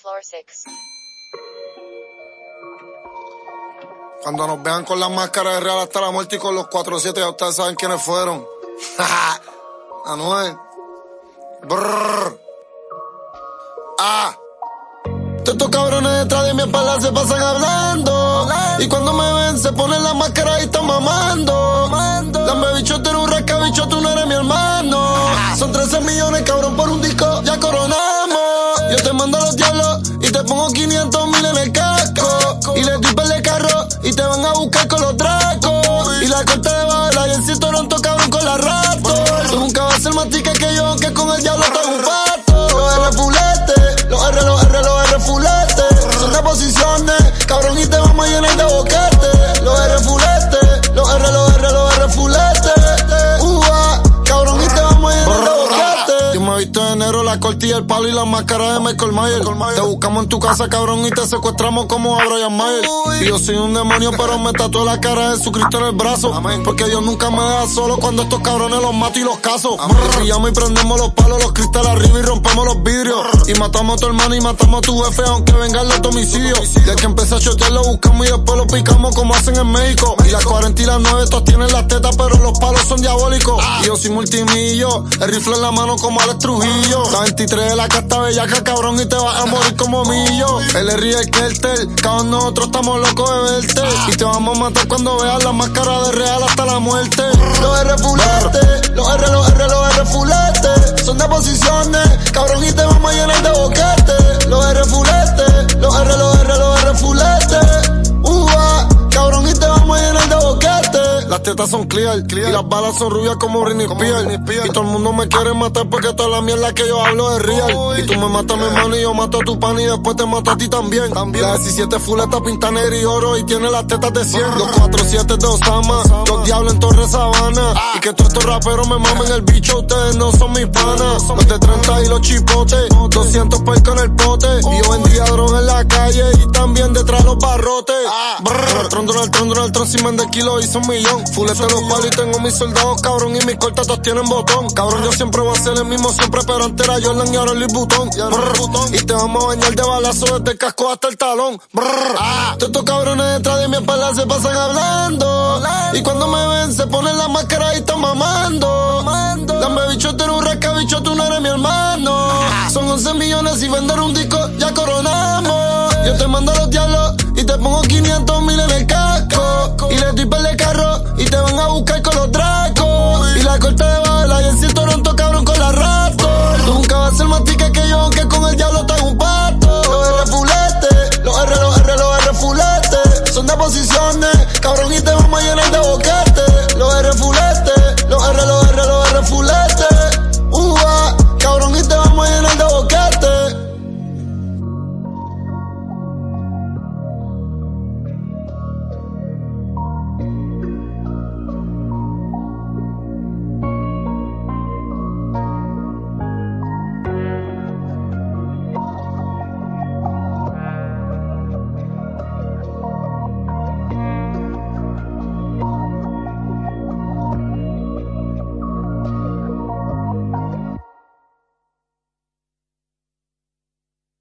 Floor 6. Cuando nos vean con las máscaras de Real hasta la muerte y con los 4-7, ya ustedes saben quiénes fueron. Anuel. Brrr. Estos cabrones detrás de mi espalda se pasan hablando. Y cuando me ven se ponen la máscara y están mamando. Dame bicho, tú eres un rascabicho, tú no eres mi hermano. Son 13 millones, cabrón, por un disco, ya coronamos. Yo te mando a los diablos y te pongo 500,000 en el casco. Y le doy de carro y te van a buscar con los dracos. Y la corte de bala y el C Toronto, cabrón, con la Raptor. Tú nunca vas a ser más tica que yo, que con el diablo te hago un pato. Los R fulete, los R fulete. Son de posiciones, cabrón, y te vamos a llenar de boquete. Los R fulete, los R fulete. Cabrón, y te vamos a llenar de boquete. Yo me visto de enero, la cortilla, el palo y la máscara de Michael Myers. Te buscamos en tu casa, cabrón, y te secuestramos como a Brian Myers. Y yo soy un demonio, pero me tatué la cara de Jesucristo en el brazo. Porque Dios nunca me deja solo cuando estos cabrones los mato y los caso. Brillamos y prendemos los palos, los cristales arriba y rompemos los vidrios. Y matamos a tu hermano y matamos a tu jefe, aunque vengan los homicidios. Desde que empecé a chotear lo buscamos y después lo picamos como hacen en México. Y las 40 y las 9 estos tienen las tetas, pero los palos son diabólicos. Y yo soy multimillo, el rifle en la mano como Alex Trujillo. La 23 de la casta bellaca, cabrón, y te vas a morir como millo. El R y el Kelter, cabrón, nosotros estamos locos de verte. Y te vamos a matar cuando veas la máscara de Real hasta la muerte. Los R fulete, los R fulete. Son de posiciones, cabrón, y te vamos a llenar de boquete. Los R fulete, los R fulete. Cabrón, y te vamos a llenar de boquete. Las tetas son clear, y las balas son rubias como Britney Spears. Y todo el mundo me quiere matar porque toda la mierda que yo hablo es real. Y tú me matas a mi hermano y yo mato a tu pan y después te mato a ti también. La 17 fuleta pinta negra y oro y tiene las tetas de 100. Los 4-7 de Osama, los diablos en Torre Sabana. Y que todos estos raperos me mamen el bicho, ustedes no son mis panas. Los de 30 y los chipotes, 200 pesos con el pote. Y yo vendía droga en la calle y también detrás los barrotes. Donald Trump sin vender kilos hizo un millón. Fulete los palos y tengo mis soldados, cabrón, y mis cortas todos tienen botón. Cabrón, yo siempre voy a ser el mismo siempre, pero antes era Jordan y ahora el Louis Vuitton. Y te vamos a bañar de balazo desde el casco hasta el talón. Todos estos cabrones detrás de mi espalda se pasan hablando. Y cuando me ven se ponen la máscara y están mamando. Dame bicho, tú eres un rascabicho, tú no eres mi hermano. Son 11 millones y vender un disco, ya coronamos. Yo te mando a los diablos y te pongo 500,000 en el casco. Y le doy de carro y te van a buscar con los dracos. Y la corte de